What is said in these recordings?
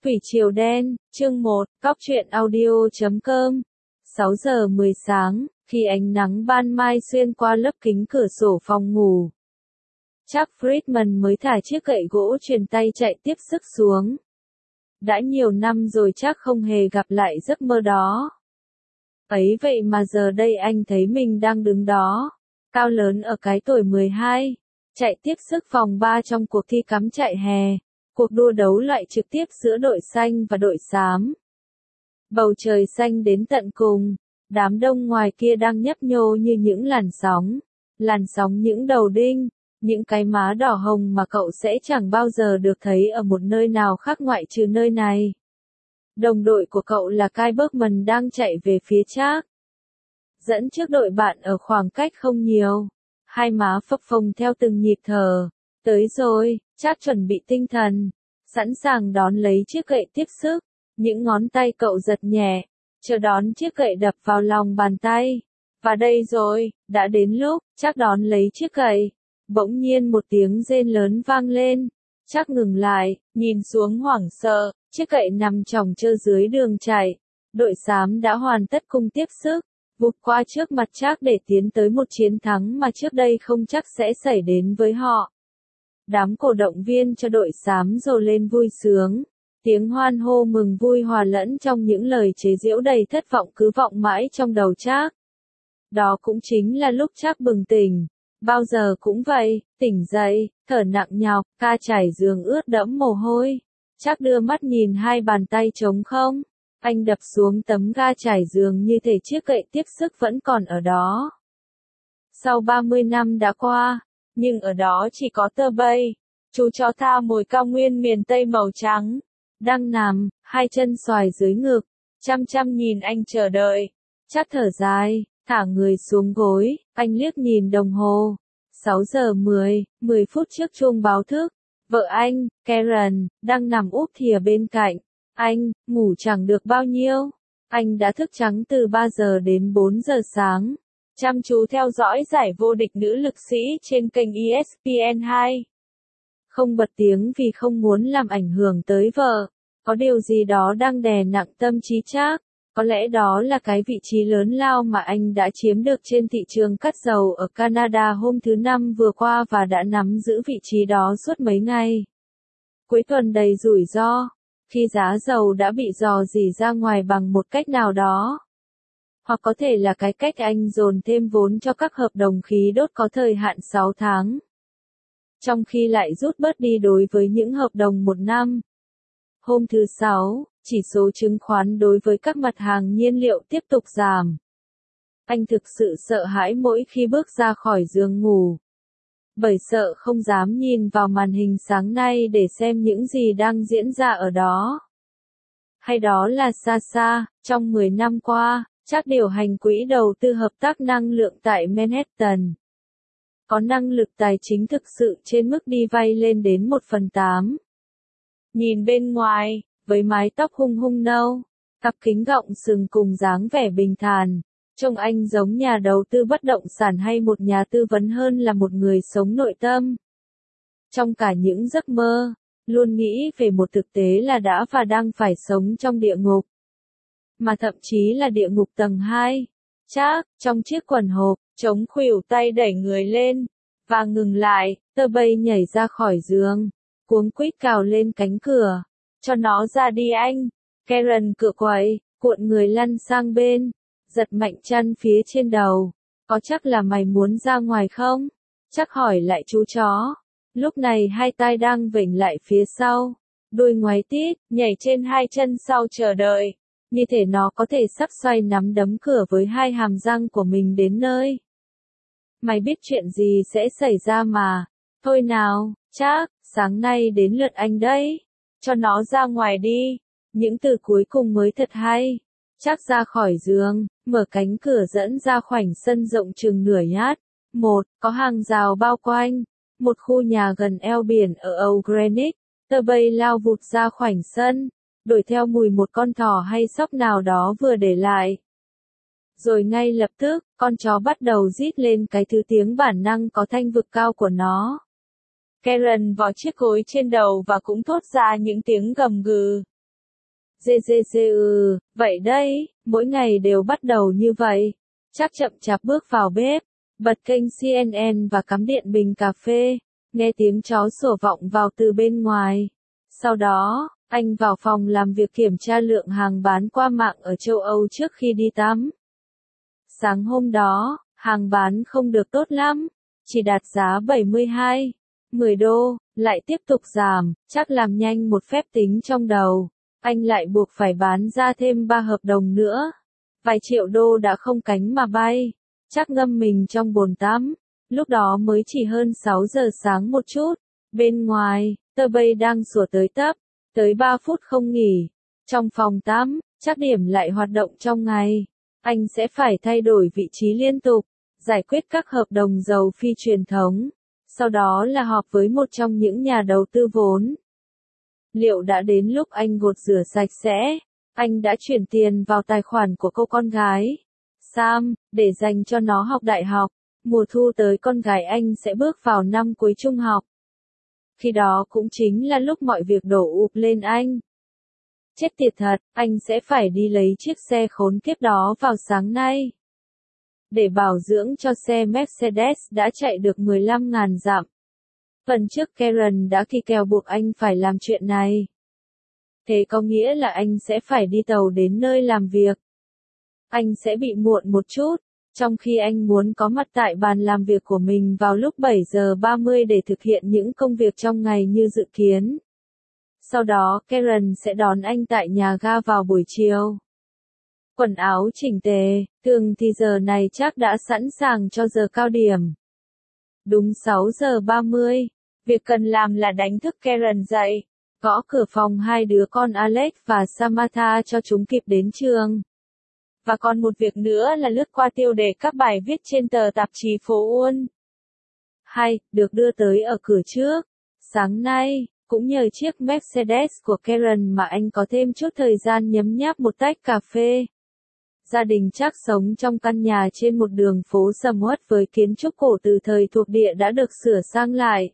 Thủy triều đen, chương 1, Cóc truyện audio.com 6 giờ 10 sáng, khi ánh nắng ban mai xuyên qua lớp kính cửa sổ phòng ngủ. Chuck Friedman mới thả chiếc gậy gỗ truyền tay chạy tiếp sức xuống. Đã nhiều năm rồi Chuck không hề gặp lại giấc mơ đó. Ấy vậy mà giờ đây anh thấy mình đang đứng đó, cao lớn ở cái tuổi 12, chạy tiếp sức vòng 3 trong cuộc thi cắm trại hè. Cuộc đua đấu loại trực tiếp giữa đội xanh và đội xám. Bầu trời xanh đến tận cùng, đám đông ngoài kia đang nhấp nhô như những làn sóng những đầu đinh, những cái má đỏ hồng mà cậu sẽ chẳng bao giờ được thấy ở một nơi nào khác ngoại trừ nơi này. Đồng đội của cậu là Kyle Buschmann đang chạy về phía Chuck, dẫn trước đội bạn ở khoảng cách không nhiều, hai má phập phồng theo từng nhịp thở. Tới rồi, Chuck chuẩn bị tinh thần, sẵn sàng đón lấy chiếc gậy tiếp sức, những ngón tay cậu giật nhẹ, chờ đón chiếc gậy đập vào lòng bàn tay. Và đây rồi, đã đến lúc, Chuck đón lấy chiếc gậy. Bỗng nhiên một tiếng rên lớn vang lên, Chuck ngừng lại, nhìn xuống hoảng sợ, chiếc gậy nằm chồng chơ dưới đường chạy. Đội xám đã hoàn tất cung tiếp sức, vụt qua trước mặt Chuck để tiến tới một chiến thắng mà trước đây không chắc sẽ xảy đến với họ. Đám cổ động viên cho đội xám rồ lên vui sướng, tiếng hoan hô mừng vui hòa lẫn trong những lời chế giễu đầy thất vọng cứ vọng mãi trong đầu Chuck. Đó cũng chính là lúc Chuck bừng tỉnh, bao giờ cũng vậy, tỉnh dậy, thở nặng nhọc, ca trải giường ướt đẫm mồ hôi. Chuck đưa mắt nhìn hai bàn tay trống không, anh đập xuống tấm ga trải giường như thể chiếc gậy tiếp sức vẫn còn ở đó. Sau 30 năm đã qua, nhưng ở đó chỉ có tơ bay, chú chó tha mồi cao nguyên miền Tây màu trắng, đang nằm, hai chân xoài dưới ngực, chăm chăm nhìn anh chờ đợi. Chuck thở dài, thả người xuống gối, anh liếc nhìn đồng hồ. 6 giờ 10 phút trước chuông báo thức. Vợ anh, Karen, đang nằm úp thìa bên cạnh. Anh, ngủ chẳng được bao nhiêu. Anh đã thức trắng từ 3 giờ đến 4 giờ sáng. Chăm chú theo dõi giải vô địch nữ lực sĩ trên kênh ESPN2. Không bật tiếng vì không muốn làm ảnh hưởng tới vợ. Có điều gì đó đang đè nặng tâm trí Chuck. Có lẽ đó là cái vị trí lớn lao mà anh đã chiếm được trên thị trường cắt dầu ở Canada hôm thứ Năm vừa qua và đã nắm giữ vị trí đó suốt mấy ngày. Cuối tuần đầy rủi ro, khi giá dầu đã bị rò rỉ ra ngoài bằng một cách nào đó. Hoặc có thể là cái cách anh dồn thêm vốn cho các hợp đồng khí đốt có thời hạn 6 tháng. Trong khi lại rút bớt đi đối với những hợp đồng 1 năm. Hôm thứ Sáu, chỉ số chứng khoán đối với các mặt hàng nhiên liệu tiếp tục giảm. Anh thực sự sợ hãi mỗi khi bước ra khỏi giường ngủ. Bởi sợ không dám nhìn vào màn hình sáng nay để xem những gì đang diễn ra ở đó. Hay đó là xa, trong 10 năm qua, Chuck điều hành quỹ đầu tư hợp tác năng lượng tại Manhattan. Có năng lực tài chính thực sự trên mức đi vay lên đến 1/8. Nhìn bên ngoài, với mái tóc hung nâu, cặp kính gọng sừng cùng dáng vẻ bình thản, trông anh giống nhà đầu tư bất động sản hay một nhà tư vấn hơn là một người sống nội tâm. Trong cả những giấc mơ, luôn nghĩ về một thực tế là đã và đang phải sống trong địa ngục. Mà thậm chí là địa ngục tầng 2. Chuck, trong chiếc quần hộp, chống khuỷu tay đẩy người lên, và ngừng lại, tơ bay nhảy ra khỏi giường, cuống quýt cào lên cánh cửa. Cho nó ra đi anh. Karen cựa quậy, cuộn người lăn sang bên, giật mạnh chăn phía trên đầu. Có chắc là mày muốn ra ngoài không? Chuck hỏi lại chú chó. Lúc này hai tai đang vểnh lại phía sau, đuôi ngoáy tít, nhảy trên hai chân sau chờ đợi. Như thể nó có thể sắp xoay nắm đấm cửa với hai hàm răng của mình đến nơi. Mày biết chuyện gì sẽ xảy ra mà. Thôi nào, Chuck, sáng nay đến lượt anh đấy. Cho nó ra ngoài đi. Những từ cuối cùng mới thật hay. Chuck ra khỏi giường, mở cánh cửa dẫn ra khoảnh sân rộng chừng nửa nhát. Có hàng rào bao quanh. Một khu nhà gần eo biển ở Âu Greenwich. Tơ bay lao vụt ra khoảnh sân, đuổi theo mùi một con thỏ hay sóc nào đó vừa để lại. Rồi ngay lập tức, con chó bắt đầu rít lên cái thứ tiếng bản năng có thanh vực cao của nó. Karen vò chiếc gối trên đầu và cũng thốt ra những tiếng gầm gừ. Vậy đấy, mỗi ngày đều bắt đầu như vậy. Chắc chậm chạp bước vào bếp, bật kênh CNN và cắm điện bình cà phê, nghe tiếng chó sủa vọng vào từ bên ngoài. Sau đó, anh vào phòng làm việc kiểm tra lượng hàng bán qua mạng ở châu Âu trước khi đi tắm. Sáng hôm đó, hàng bán không được tốt lắm, chỉ đạt giá 10 đô, lại tiếp tục giảm, chắc làm nhanh một phép tính trong đầu. Anh lại buộc phải bán ra thêm 3 hợp đồng nữa. Vài triệu đô đã không cánh mà bay, chắc ngâm mình trong bồn tắm. Lúc đó mới chỉ hơn 6 giờ sáng một chút. Bên ngoài, tơ bay đang sủa tới tấp, tới 3 phút không nghỉ. Trong phòng tắm, chắc điểm lại hoạt động trong ngày. Anh sẽ phải thay đổi vị trí liên tục, giải quyết các hợp đồng dầu phi truyền thống. Sau đó là họp với một trong những nhà đầu tư vốn. Liệu đã đến lúc anh gột rửa sạch sẽ? Anh đã chuyển tiền vào tài khoản của cô con gái, Sam, để dành cho nó học đại học. Mùa thu tới con gái anh sẽ bước vào năm cuối trung học. Khi đó cũng chính là lúc mọi việc đổ ụp lên anh. Chết tiệt thật, anh sẽ phải đi lấy chiếc xe khốn kiếp đó vào sáng nay. Để bảo dưỡng cho xe Mercedes đã chạy được 15.000 dặm. Phần trước Karen đã kỳ kèo buộc anh phải làm chuyện này. Thế có nghĩa là anh sẽ phải đi tàu đến nơi làm việc. Anh sẽ bị muộn một chút, trong khi anh muốn có mặt tại bàn làm việc của mình vào lúc 7 giờ 30 để thực hiện những công việc trong ngày như dự kiến. Sau đó Karen sẽ đón anh tại nhà ga vào buổi chiều. Quần áo chỉnh tề, thường thì giờ này chắc đã sẵn sàng cho giờ cao điểm. Đúng 6 giờ 30, việc cần làm là đánh thức Karen dậy, gõ cửa phòng hai đứa con Alex và Samantha cho chúng kịp đến trường. Và còn một việc nữa là lướt qua tiêu đề các bài viết trên tờ tạp chí phố Uôn. Hay, được đưa tới ở cửa trước. Sáng nay, cũng nhờ chiếc Mercedes của Karen mà anh có thêm chút thời gian nhấm nháp một tách cà phê. Gia đình chắc sống trong căn nhà trên một đường phố sầm uất với kiến trúc cổ từ thời thuộc địa đã được sửa sang lại.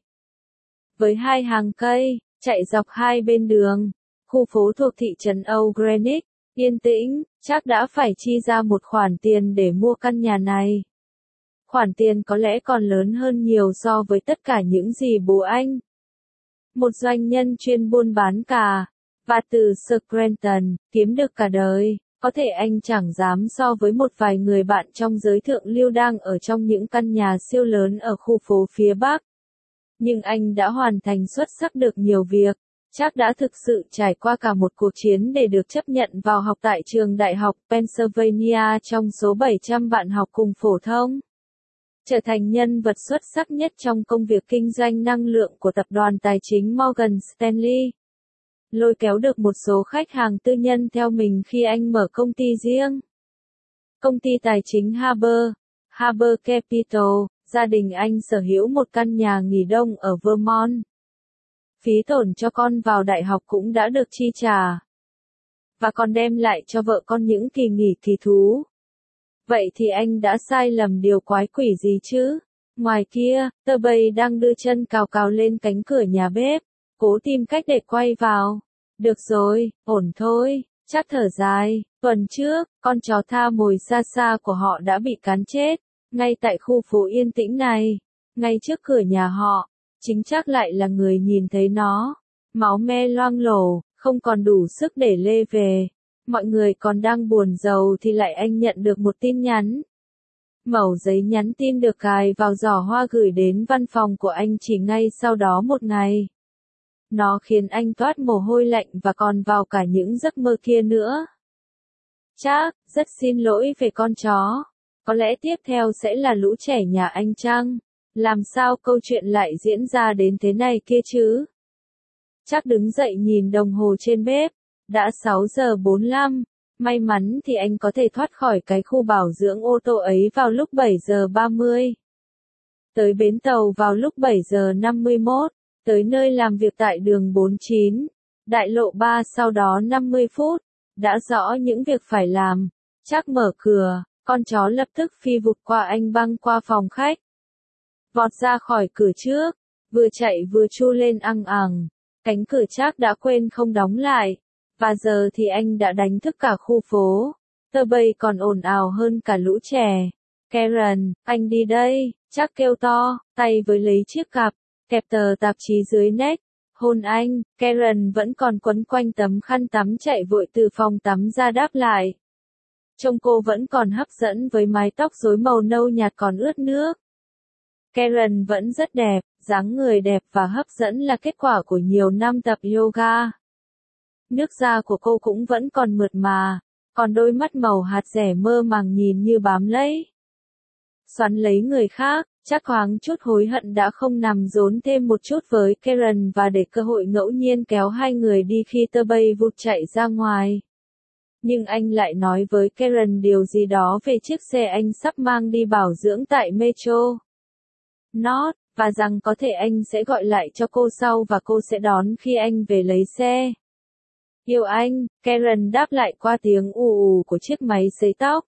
Với hai hàng cây, chạy dọc hai bên đường, khu phố thuộc thị trấn Old Greenwich, yên tĩnh, chắc đã phải chi ra một khoản tiền để mua căn nhà này. Khoản tiền có lẽ còn lớn hơn nhiều so với tất cả những gì bố anh, một doanh nhân chuyên buôn bán cà, và từ Scranton, kiếm được cả đời. Có thể anh chẳng dám so với một vài người bạn trong giới thượng lưu đang ở trong những căn nhà siêu lớn ở khu phố phía Bắc. Nhưng anh đã hoàn thành xuất sắc được nhiều việc, chắc đã thực sự trải qua cả một cuộc chiến để được chấp nhận vào học tại trường đại học Pennsylvania trong số 700 bạn học cùng phổ thông. Trở thành nhân vật xuất sắc nhất trong công việc kinh doanh năng lượng của tập đoàn tài chính Morgan Stanley. Lôi kéo được một số khách hàng tư nhân theo mình khi anh mở công ty riêng. Công ty tài chính Harbor Capital, gia đình anh sở hữu một căn nhà nghỉ đông ở Vermont. Phí tổn cho con vào đại học cũng đã được chi trả. Và còn đem lại cho vợ con những kỳ nghỉ kỳ thú. Vậy thì anh đã sai lầm điều quái quỷ gì chứ? Ngoài kia, tơ bay đang đưa chân cào cào lên cánh cửa nhà bếp, cố tìm cách để quay vào. Được rồi, ổn thôi, chắc thở dài. Tuần trước, con chó tha mồi xa xa của họ đã bị cắn chết, ngay tại khu phố yên tĩnh này, ngay trước cửa nhà họ. Chính chắc lại là người nhìn thấy nó. Máu me loang lổ, không còn đủ sức để lê về. Mọi người còn đang buồn rầu thì lại anh nhận được một tin nhắn. Mẩu giấy nhắn tin được cài vào giỏ hoa gửi đến văn phòng của anh chỉ ngay sau đó một ngày. Nó khiến anh toát mồ hôi lạnh và còn vào cả những giấc mơ kia nữa. Chắc, rất xin lỗi về con chó. Có lẽ tiếp theo sẽ là lũ trẻ nhà anh chăng? Làm sao câu chuyện lại diễn ra đến thế này kia chứ? Chắc đứng dậy nhìn đồng hồ trên bếp. Đã 6 giờ 45. May mắn thì anh có thể thoát khỏi cái khu bảo dưỡng ô tô ấy vào lúc 7 giờ 30. Tới bến tàu vào lúc 7 giờ 51. Tới nơi làm việc tại đường 49, đại lộ 3 sau đó 50 phút. Đã rõ những việc phải làm. Chắc mở cửa, con chó lập tức phi vụt qua anh băng qua phòng khách. Vọt ra khỏi cửa trước, vừa chạy vừa tru lên ăng ẳng. Cánh cửa chắc đã quên không đóng lại. Và giờ thì anh đã đánh thức cả khu phố. Tơ Bay còn ồn ào hơn cả lũ trẻ. Karen, anh đi đây, Chuck kêu to, tay với lấy chiếc cặp, kẹp tờ tạp chí dưới nách. Hôn anh, Karen vẫn còn quấn quanh tấm khăn tắm chạy vội từ phòng tắm ra đáp lại. Trông cô vẫn còn hấp dẫn với mái tóc rối màu nâu nhạt còn ướt nước. Karen vẫn rất đẹp, dáng người đẹp và hấp dẫn là kết quả của nhiều năm tập yoga. Nước da của cô cũng vẫn còn mượt mà, còn đôi mắt màu hạt dẻ mơ màng nhìn như bám lấy. Xoắn lấy người khác, chắc thoáng chút hối hận đã không nằm rốn thêm một chút với Karen và để cơ hội ngẫu nhiên kéo hai người đi khi Tơ Bay vụt chạy ra ngoài. Nhưng anh lại nói với Karen điều gì đó về chiếc xe anh sắp mang đi bảo dưỡng tại Metro North, và rằng có thể anh sẽ gọi lại cho cô sau và cô sẽ đón khi anh về lấy xe. Yêu anh, Karen đáp lại qua tiếng ù ù của chiếc máy sấy tóc.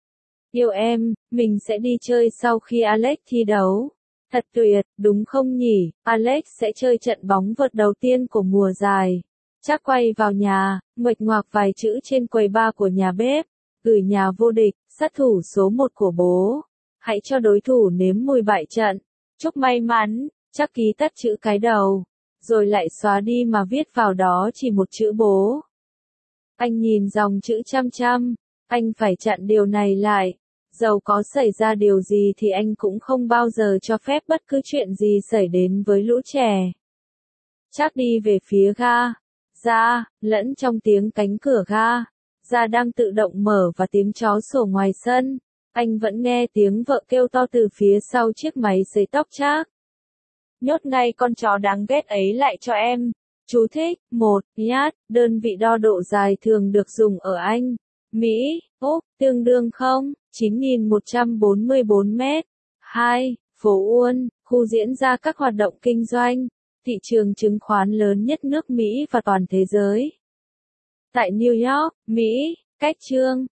Yêu em, mình sẽ đi chơi sau khi Alex thi đấu. Thật tuyệt, đúng không nhỉ? Alex sẽ chơi trận bóng vợt đầu tiên của mùa giải. Chắc quay vào nhà, nguệch ngoạc vài chữ trên quầy bar của nhà bếp. Gửi nhà vô địch, sát thủ số 1 của bố. Hãy cho đối thủ nếm mùi bại trận. Chúc may mắn, chắc ký tắt chữ cái đầu. Rồi lại xóa đi mà viết vào đó chỉ một chữ bố. Anh nhìn dòng chữ chăm chăm. Anh phải chặn điều này lại. Dầu có xảy ra điều gì thì anh cũng không bao giờ cho phép bất cứ chuyện gì xảy đến với lũ trẻ. Chắc đi về phía ga. Ra, lẫn trong tiếng cánh cửa ga. Ra đang tự động mở và tiếng chó sủa ngoài sân. Anh vẫn nghe tiếng vợ kêu to từ phía sau chiếc máy sấy tóc Chuck. Nhốt ngay con chó đáng ghét ấy lại cho em. Chú thích, 1. Yard, đơn vị đo độ dài thường được dùng ở Anh, Mỹ, Úc, tương đương 9.144 mét. 2. Phố Uôn, khu diễn ra các hoạt động kinh doanh, thị trường chứng khoán lớn nhất nước Mỹ và toàn thế giới. Tại New York, Mỹ, cách chương